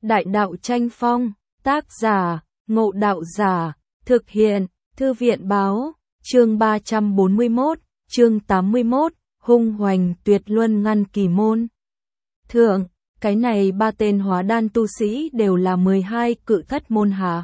Đại đạo tranh phong, tác giả, Ngộ Đạo Giả, thực hiện, Thư viện báo, chương 341, chương 81, hung hoành tuyệt luân ngăn kỳ môn. Thượng, cái này ba tên hóa đan tu sĩ đều là 12 cự thất môn hạ.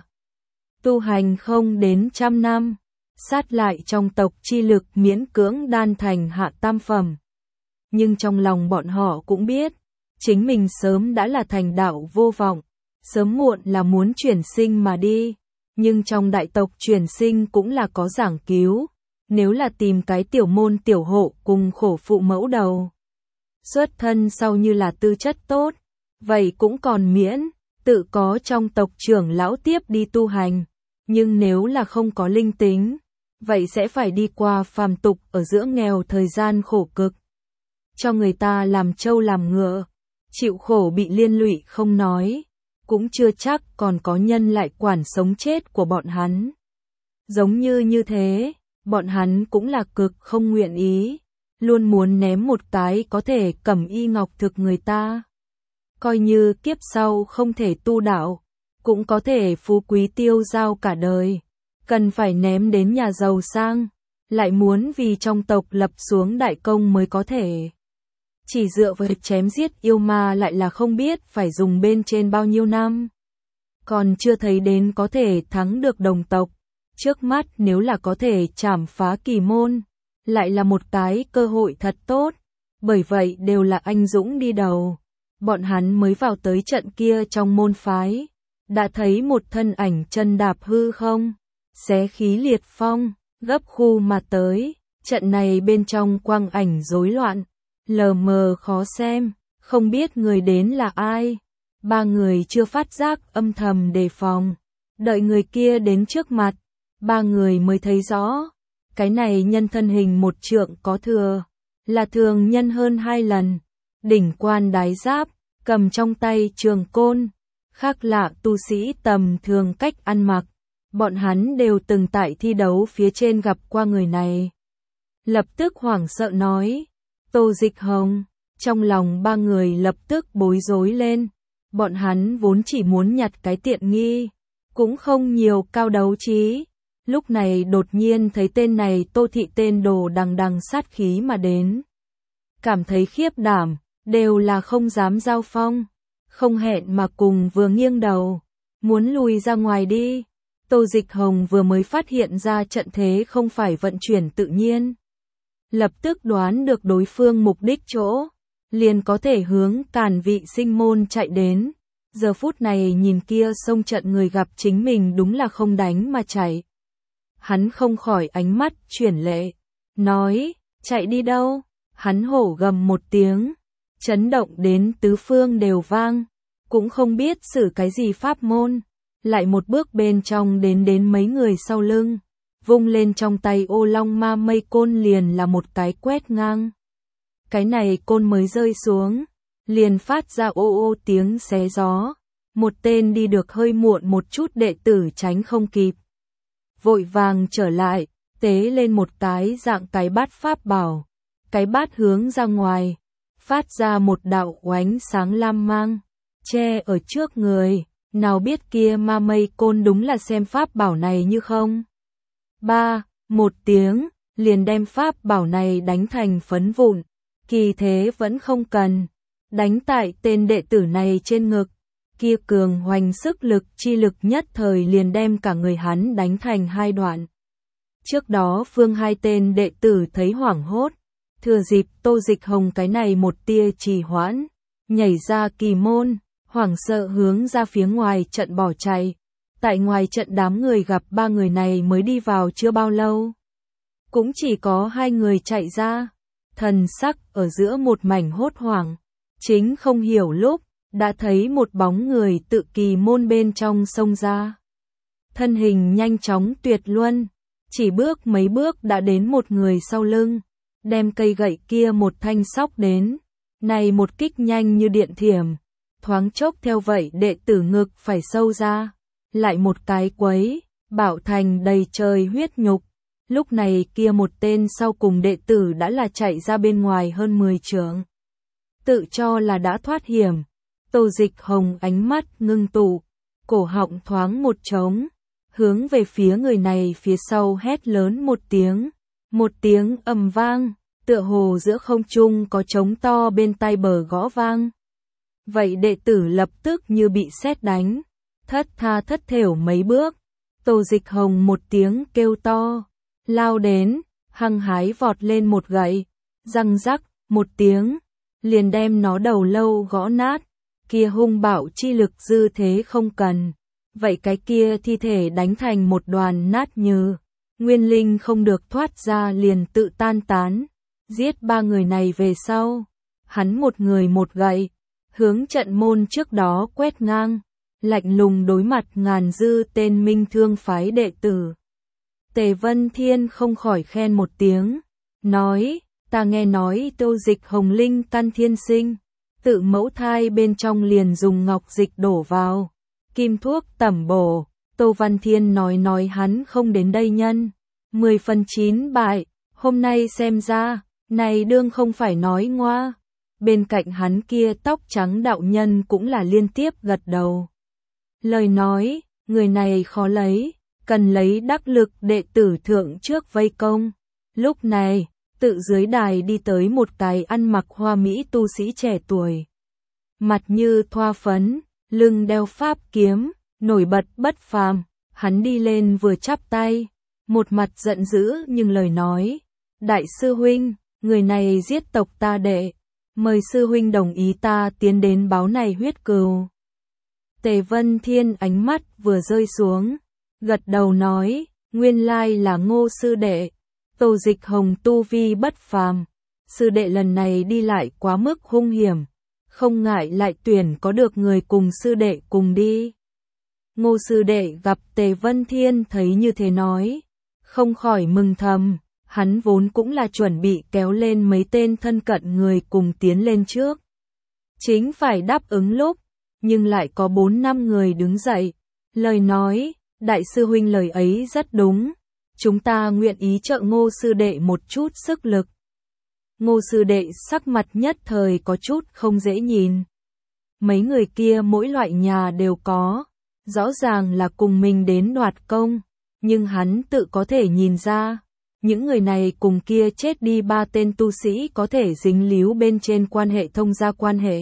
Tu hành không đến trăm năm, sát lại trong tộc chi lực miễn cưỡng đan thành hạ tam phẩm. Nhưng trong lòng bọn họ cũng biết, chính mình sớm đã là thành đạo vô vọng, sớm muộn là muốn chuyển sinh mà đi. Nhưng trong đại tộc chuyển sinh cũng là có giảng cứu, nếu là tìm cái tiểu môn tiểu hộ cùng khổ phụ mẫu đầu. Xuất thân sau như là tư chất tốt, vậy cũng còn miễn, tự có trong tộc trưởng lão tiếp đi tu hành. Nhưng nếu là không có linh tính, vậy sẽ phải đi qua phàm tục ở giữa nghèo thời gian khổ cực. Cho người ta làm trâu làm ngựa, chịu khổ bị liên lụy không nói, cũng chưa chắc còn có nhân lại quản sống chết của bọn hắn. Giống như thế, bọn hắn cũng là cực không nguyện ý, luôn muốn ném một cái có thể cẩm y ngọc thực người ta. Coi như kiếp sau không thể tu đạo, cũng có thể phú quý tiêu dao cả đời, cần phải ném đến nhà giàu sang, lại muốn vì trong tộc lập xuống đại công mới có thể. Chỉ dựa vào chém giết yêu ma lại là không biết phải dùng bên trên bao nhiêu năm. Còn chưa thấy đến có thể thắng được đồng tộc. Trước mắt nếu là có thể chảm phá kỳ môn, lại là một cái cơ hội thật tốt. Bởi vậy đều là anh dũng đi đầu. Bọn hắn mới vào tới trận kia trong môn phái, đã thấy một thân ảnh chân đạp hư không, xé khí liệt phong, gấp khu mà tới. Trận này bên trong quang ảnh rối loạn, lờ mờ khó xem, không biết người đến là ai. Ba người chưa phát giác âm thầm đề phòng, đợi người kia đến trước mặt, ba người mới thấy rõ, cái này nhân thân hình một trượng có thừa, là thường nhân hơn 2 lần, đỉnh quan đái giáp, cầm trong tay trường côn, khác lạ tu sĩ tầm thường cách ăn mặc, bọn hắn đều từng tại thi đấu phía trên gặp qua người này. Lập tức hoảng sợ nói, Tô Dịch Hồng, trong lòng ba người lập tức bối rối lên, bọn hắn vốn chỉ muốn nhặt cái tiện nghi, cũng không nhiều cao đấu trí, lúc này đột nhiên thấy tên này Tô Thị tên đồ đằng đằng sát khí mà đến. Cảm thấy khiếp đảm, đều là không dám giao phong, không hẹn mà cùng vừa nghiêng đầu, muốn lùi ra ngoài đi. Tô Dịch Hồng vừa mới phát hiện ra trận thế không phải vận chuyển tự nhiên. Lập tức đoán được đối phương mục đích chỗ, liền có thể hướng Càn Vị Sinh môn chạy đến. Giờ phút này nhìn kia xông trận người gặp chính mình đúng là không đánh mà chạy. Hắn không khỏi ánh mắt chuyển lệ, nói, chạy đi đâu? Hắn hổ gầm một tiếng, chấn động đến tứ phương đều vang, cũng không biết xử cái gì pháp môn, lại một bước bên trong đến mấy người sau lưng. Vung lên trong tay ô long ma mây côn liền là một cái quét ngang. Cái này côn mới rơi xuống, liền phát ra ô ô tiếng xé gió. Một tên đi được hơi muộn một chút đệ tử tránh không kịp, vội vàng trở lại, tế lên một cái dạng cái bát pháp bảo. Cái bát hướng ra ngoài, phát ra một đạo oánh sáng lam mang, che ở trước người. Nào biết kia ma mây côn đúng là xem pháp bảo này như không. Một tiếng, liền đem pháp bảo này đánh thành phấn vụn, kỳ thế vẫn không cần, đánh tại tên đệ tử này trên ngực, kia cường hoành sức lực chi lực nhất thời liền đem cả người hắn đánh thành 2 đoạn. Trước đó phương 2 tên đệ tử thấy hoảng hốt, thừa dịp Tô Dịch Hồng cái này một tia trì hoãn, nhảy ra kỳ môn, hoảng sợ hướng ra phía ngoài trận bỏ chạy. Tại ngoài trận đám người gặp ba người này mới đi vào chưa bao lâu. Cũng chỉ có 2 người chạy ra, thần sắc ở giữa một mảnh hốt hoảng. Chính không hiểu lúc, đã thấy một bóng người tự kỳ môn bên trong xông ra. Thân hình nhanh chóng tuyệt luân, chỉ bước mấy bước đã đến một người sau lưng, đem cây gậy kia một thanh sóc đến. Này một kích nhanh như điện thiểm, thoáng chốc theo vậy đệ tử ngực phải sâu ra. Lại một cái quấy, bảo thành đầy trời huyết nhục. Lúc này kia một tên sau cùng đệ tử đã là chạy ra bên ngoài hơn 10 trượng. Tự cho là đã thoát hiểm, Tô Dịch Hồng ánh mắt ngưng tụ, cổ họng thoáng một trống, hướng về phía người này phía sau hét lớn một tiếng ầm vang, tựa hồ giữa không trung có trống to bên tai bờ gõ vang. Vậy đệ tử lập tức như bị sét đánh, thất tha thất thểu mấy bước. Tô Dịch Hồng một tiếng kêu to, lao đến, hăng hái vọt lên một gậy, răng rắc một tiếng, liền đem nó đầu lâu gõ nát. Kia hung bạo chi lực dư thế không cần, vậy cái kia thi thể đánh thành một đoàn nát như, nguyên linh không được thoát ra liền tự tan tán. Giết 3 người này về sau, hắn một người một gậy, hướng trận môn trước đó quét ngang, lạnh lùng đối mặt ngàn dư tên Minh Thương phái đệ tử. Tề Vân Thiên không khỏi khen một tiếng, nói, ta nghe nói Tô Dịch Hồng linh căn thiên sinh, tự mẫu thai bên trong liền dùng ngọc dịch đổ vào, kim thuốc tẩm bổ. Tô Văn Thiên nói hắn không đến đây nhân, 10 phần 9 bại, hôm nay xem ra, này đương không phải nói ngoa. Bên cạnh hắn kia tóc trắng đạo nhân cũng là liên tiếp gật đầu. Lời nói, người này khó lấy, cần lấy đắc lực đệ tử thượng trước vây công. Lúc này, tự dưới đài đi tới một cái ăn mặc hoa mỹ tu sĩ trẻ tuổi. Mặt như thoa phấn, lưng đeo pháp kiếm, nổi bật bất phàm, hắn đi lên vừa chắp tay, một mặt giận dữ nhưng lời nói, đại sư huynh, người này giết tộc ta đệ, mời sư huynh đồng ý ta tiến đến báo này huyết cừu. Tề Vân Thiên ánh mắt vừa rơi xuống, gật đầu nói, nguyên lai là Ngô sư đệ. Tô Dịch Hồng tu vi bất phàm, sư đệ lần này đi lại quá mức hung hiểm, không ngại lại tuyển có được người cùng sư đệ cùng đi. Ngô sư đệ gặp Tề Vân Thiên thấy như thế nói, không khỏi mừng thầm, hắn vốn cũng là chuẩn bị kéo lên mấy tên thân cận người cùng tiến lên trước. Chính phải đáp ứng lúc, nhưng lại có 4-5 người đứng dậy, lời nói, đại sư huynh lời ấy rất đúng. Chúng ta nguyện ý trợ Ngô sư đệ một chút sức lực. Ngô sư đệ sắc mặt nhất thời có chút không dễ nhìn. Mấy người kia mỗi loại nhà đều có, rõ ràng là cùng mình đến đoạt công, nhưng hắn tự có thể nhìn ra, những người này cùng kia chết đi 3 tên tu sĩ có thể dính líu bên trên quan hệ thông gia quan hệ.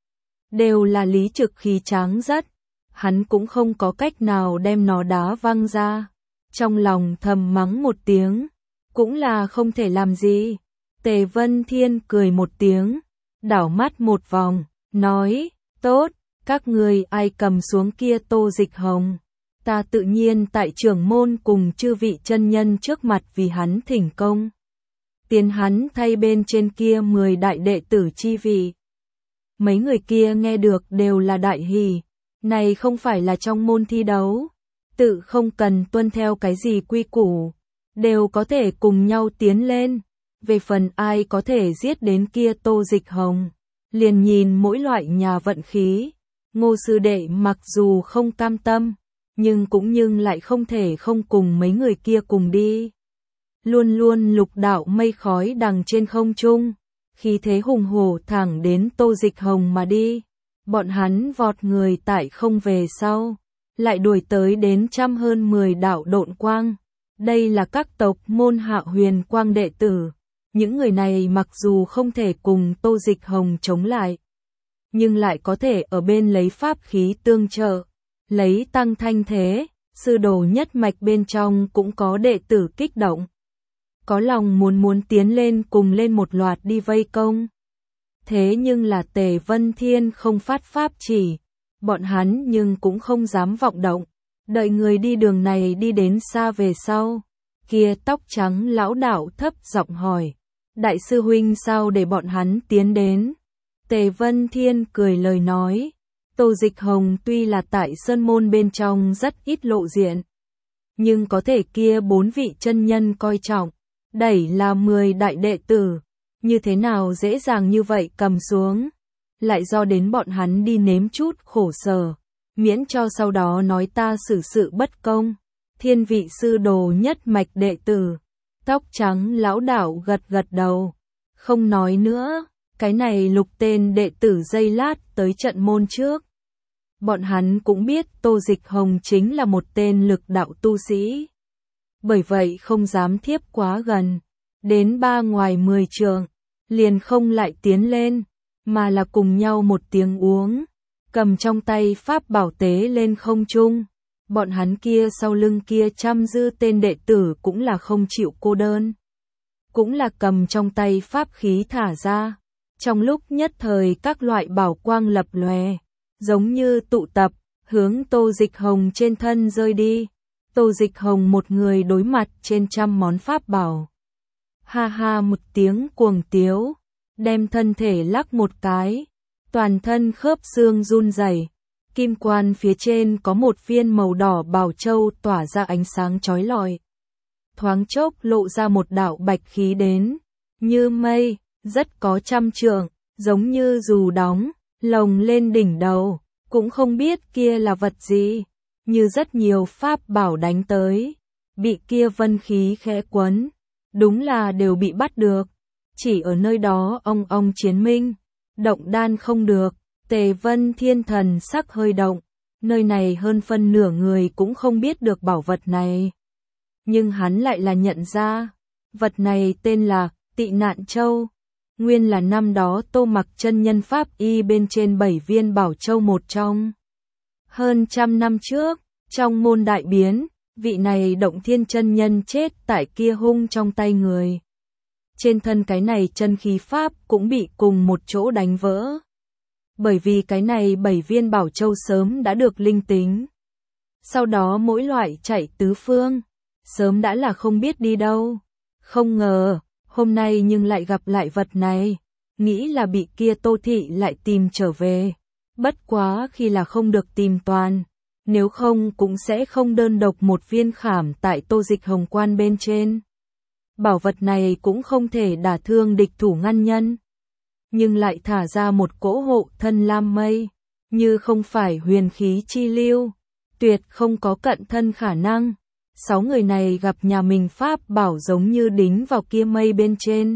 Đều là lý trực khí tráng rất, hắn cũng không có cách nào đem nó đá văng ra. Trong lòng thầm mắng một tiếng, cũng là không thể làm gì. Tề Vân Thiên cười một tiếng, đảo mắt một vòng, nói, tốt, các người ai cầm xuống kia Tô Dịch Hồng. Ta tự nhiên tại trưởng môn cùng chư vị chân nhân trước mặt vì hắn thỉnh công. Tiến hắn thay bên trên kia 10 đại đệ tử chi vị. Mấy người kia nghe được đều là đại hỉ, này không phải là trong môn thi đấu. Tự không cần tuân theo cái gì quy củ, đều có thể cùng nhau tiến lên. Về phần ai có thể giết đến kia Tô Dịch Hồng, liền nhìn mỗi loại nhà vận khí. Ngô sư đệ mặc dù không cam tâm, nhưng lại không thể không cùng mấy người kia cùng đi. Luôn luôn lục đạo mây khói đằng trên không trung, khí thế hùng hổ thẳng đến Tô Dịch Hồng mà đi. Bọn hắn vọt người tại không về sau, lại đuổi tới đến trăm hơn 10 đạo độn quang. Đây là các tộc môn Hạ Huyền Quang đệ tử. Những người này mặc dù không thể cùng Tô Dịch Hồng chống lại, nhưng lại có thể ở bên lấy pháp khí tương trợ, lấy tăng thanh thế. Sư đồ nhất mạch bên trong cũng có đệ tử kích động, có lòng muốn tiến lên cùng lên một loạt đi vây công. Thế nhưng là Tề Vân Thiên không phát pháp chỉ, bọn hắn nhưng cũng không dám vọng động. Đợi người đi đường này đi đến xa về sau, kia tóc trắng lão đạo thấp giọng hỏi, đại sư huynh sao để bọn hắn tiến đến? Tề Vân Thiên cười lời nói, Tô Dịch Hồng tuy là tại sơn môn bên trong rất ít lộ diện, nhưng có thể kia 4 vị chân nhân coi trọng, đẩy là 10 đại đệ tử, như thế nào dễ dàng như vậy cầm xuống, lại do đến bọn hắn đi nếm chút khổ sở, miễn cho sau đó nói ta xử sự bất công. Thiên vị sư đồ nhất mạch đệ tử, tóc trắng lão đạo gật gật đầu, không nói nữa, Cái này Lục tên đệ tử giây lát tới trận môn trước. Bọn hắn cũng biết Tô Dịch Hồng chính là một tên lực đạo tu sĩ. Bởi vậy không dám thiếp quá gần. Đến ba ngoài 10 trượng, liền không lại tiến lên, mà là cùng nhau một tiếng uống. Cầm trong tay pháp bảo tế lên không trung. Bọn hắn kia sau lưng kia trăm dư tên đệ tử cũng là không chịu cô đơn. Cũng là cầm trong tay pháp khí thả ra. Trong lúc nhất thời các loại bảo quang lập lòe, giống như tụ tập, hướng Tô Dịch Hồng trên thân rơi đi. Tô Dịch Hồng một người đối mặt trên trăm món pháp bảo. Ha ha một tiếng cuồng tiếu, đem thân thể lắc một cái, toàn thân khớp xương run rẩy. Kim quan phía trên có một viên màu đỏ bảo châu tỏa ra ánh sáng chói lọi. Thoáng chốc lộ ra một đạo bạch khí đến, như mây, rất có trăm trượng, giống như dù đóng, lồng lên đỉnh đầu, cũng không biết kia là vật gì, như rất nhiều pháp bảo đánh tới, bị kia vân khí khẽ quấn, đúng là đều bị bắt được, chỉ ở nơi đó ông chiến minh, động đan không được. Tề Vân Thiên thần sắc hơi động, nơi này hơn phân nửa người cũng không biết được bảo vật này. Nhưng hắn lại là nhận ra, vật này tên là Tị Nạn Châu, nguyên là năm đó Tô Mặc chân nhân pháp y bên trên 7 viên bảo châu một trong. Hơn trăm năm trước, trong môn đại biến, vị này Động Thiên chân nhân chết tại kia hung trong tay người. Trên thân cái này chân khí pháp cũng bị cùng một chỗ đánh vỡ. Bởi vì cái này 7 viên bảo châu sớm đã được linh tính. Sau đó mỗi loại chạy tứ phương, sớm đã là không biết đi đâu. Không ngờ, hôm nay nhưng lại gặp lại vật này, nghĩ là bị kia Tô Thị lại tìm trở về. Bất quá khi là không được tìm toàn, nếu không cũng sẽ không đơn độc một viên khảm tại Tô Dịch Hồng quan bên trên. Bảo vật này cũng không thể đả thương địch thủ ngăn nhân. Nhưng lại thả ra một cỗ hộ thân lam mây, như không phải huyền khí chi lưu, tuyệt không có cận thân khả năng. 6 người này gặp nhà mình pháp bảo giống như đính vào kia mây bên trên.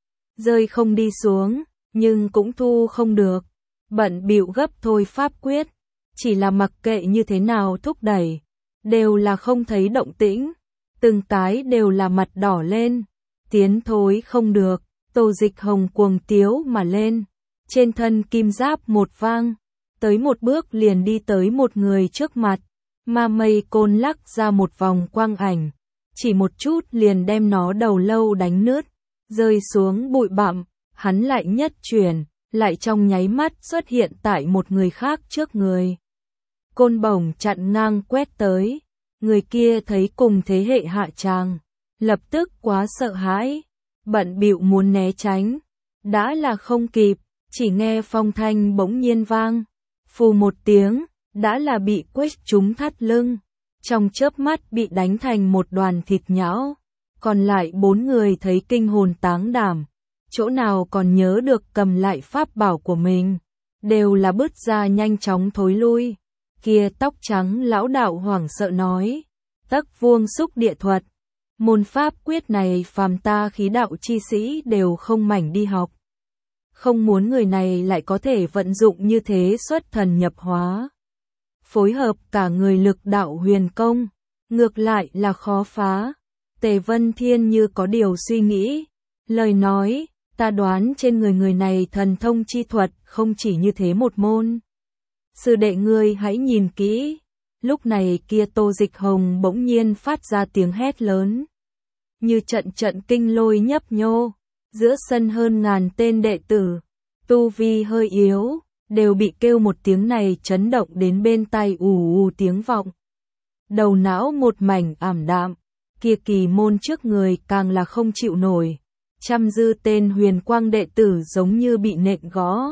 Rơi không đi xuống, nhưng cũng thu không được. Bận bịu gấp thôi pháp quyết, chỉ là mặc kệ như thế nào thúc đẩy, đều là không thấy động tĩnh. Từng cái đều là mặt đỏ lên, tiến thối không được. Tô Dịch Hồng cuồng tiếu mà lên, trên thân kim giáp một vang, tới một bước liền đi tới một người trước mặt, ma mây côn lắc ra một vòng quang ảnh, chỉ một chút liền đem nó đầu lâu đánh nứt, rơi xuống bụi bặm, hắn lại nhất chuyển, lại trong nháy mắt xuất hiện tại một người khác trước người. Côn bổng chặn ngang quét tới, người kia thấy cùng thế hệ hạ tràng, lập tức quá sợ hãi. Bận bịu muốn né tránh, đã là không kịp, chỉ nghe phong thanh bỗng nhiên vang, phù một tiếng, đã là bị quét trúng thắt lưng, trong chớp mắt bị đánh thành một đoàn thịt nhão, còn lại 4 người thấy kinh hồn táng đảm, chỗ nào còn nhớ được cầm lại pháp bảo của mình, đều là bứt ra nhanh chóng thối lui. Kia tóc trắng lão đạo hoảng sợ nói, tấc vuông xúc địa thuật. Môn pháp quyết này phàm ta khí đạo chi sĩ đều không mảnh đi học. Không muốn người này lại có thể vận dụng như thế xuất thần nhập hóa. Phối hợp cả người lực đạo huyền công, ngược lại là khó phá. Tề Vân Thiên như có điều suy nghĩ, lời nói, ta đoán trên người này thần thông chi thuật không chỉ như thế một môn. Sư đệ ngươi hãy nhìn kỹ. Lúc này kia Tô Dịch Hồng bỗng nhiên phát ra tiếng hét lớn. Như trận trận kinh lôi nhấp nhô, giữa sân hơn ngàn tên đệ tử, tu vi hơi yếu, đều bị kêu một tiếng này chấn động đến bên tai ù ù tiếng vọng. Đầu não một mảnh ảm đạm, kia kỳ môn trước người càng là không chịu nổi. Trăm dư tên huyền quang đệ tử giống như bị nện gõ.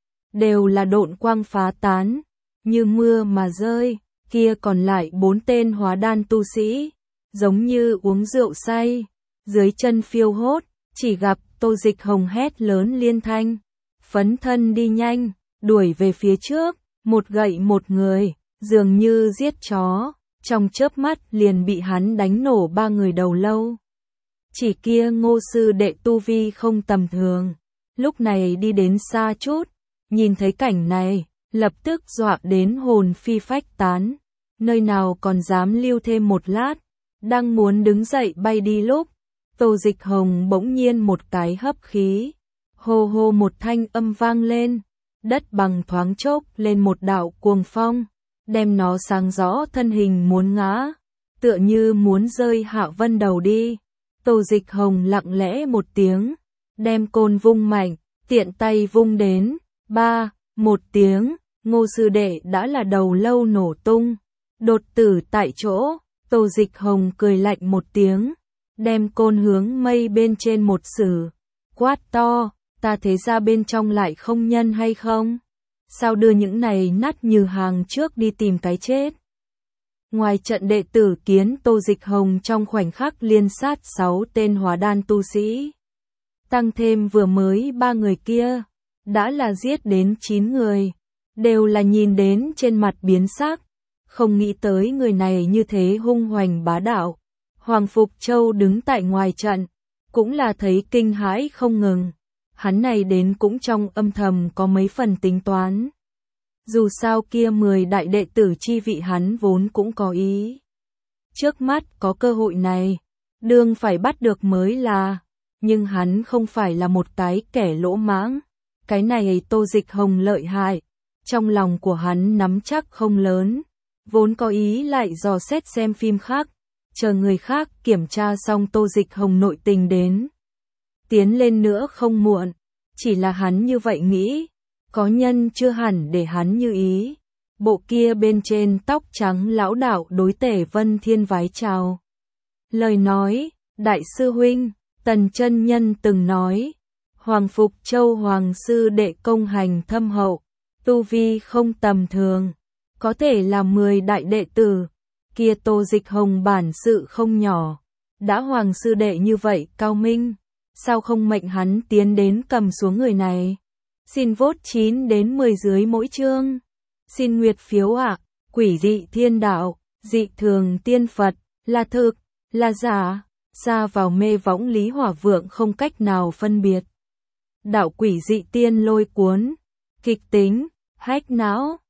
Đều là độn quang phá tán, như mưa mà rơi. Kia còn lại 4 tên hóa đan tu sĩ, giống như uống rượu say, dưới chân phiêu hốt, chỉ gặp Tô Dịch Hồng hét lớn liên thanh, phấn thân đi nhanh, đuổi về phía trước, một gậy một người, dường như giết chó, trong chớp mắt liền bị hắn đánh nổ 3 người đầu lâu. Chỉ kia Ngô sư đệ tu vi không tầm thường, lúc này đi đến xa chút, nhìn thấy cảnh này, lập tức dọa đến hồn phi phách tán, nơi nào còn dám lưu thêm một lát, đang muốn đứng dậy bay đi lúc, Tô Dịch Hồng bỗng nhiên một cái hấp khí, hô hô một thanh âm vang lên, đất bằng thoáng chốc lên một đạo cuồng phong, đem nó sáng rõ thân hình muốn ngã, tựa như muốn rơi hạ vân đầu đi. Tô Dịch Hồng lặng lẽ một tiếng, đem côn vung mạnh, tiện tay vung đến, một tiếng, Ngô sư đệ đã là đầu lâu nổ tung, đột tử tại chỗ. Tô Dịch Hồng cười lạnh một tiếng, đem côn hướng mây bên trên một sử, quát to, ta thế ra bên trong lại không nhân hay không? Sao đưa những này nát như hàng trước đi tìm cái chết? Ngoài trận đệ tử kiến Tô Dịch Hồng trong khoảnh khắc liên sát 6 tên hóa đan tu sĩ. Tăng thêm vừa mới 3 người kia, đã là giết đến 9 người, đều là nhìn đến trên mặt biến sắc, không nghĩ tới người này như thế hung hoành bá đạo. Hoàng Phục Châu đứng tại ngoài trận, cũng là thấy kinh hãi không ngừng, hắn này đến cũng trong âm thầm có mấy phần tính toán. Dù sao kia 10 đại đệ tử chi vị hắn vốn cũng có ý. Trước mắt có cơ hội này, đương phải bắt được mới là, nhưng hắn không phải là một cái kẻ lỗ mãng. Cái này Tô Dịch Hồng lợi hại, trong lòng của hắn nắm chắc không lớn, vốn có ý lại dò xét xem phim khác, chờ người khác kiểm tra xong Tô Dịch Hồng nội tình đến. Tiến lên nữa không muộn, chỉ là hắn như vậy nghĩ, có nhân chưa hẳn để hắn như ý. Bộ kia bên trên tóc trắng lão đạo đối Tề Vân Thiên vái chào. Lời nói, đại sư huynh, Tần chân nhân từng nói, Hoàng Phục Châu Hoàng sư đệ công hành thâm hậu, tu vi không tầm thường, có thể là 10 đại đệ tử. Kia Tô Dịch Hồng bản sự không nhỏ, đã Hoàng sư đệ như vậy cao minh, sao không mệnh hắn tiến đến cầm xuống người này? Xin vote 9 đến 10 dưới mỗi chương. Xin nguyệt phiếu ạ. Quỷ dị thiên đạo, dị thường tiên Phật, là thực, là giả, xa vào mê võng Lý Hỏa Vượng không cách nào phân biệt. Đạo quỷ dị tiên lôi cuốn, kịch tính, hách não.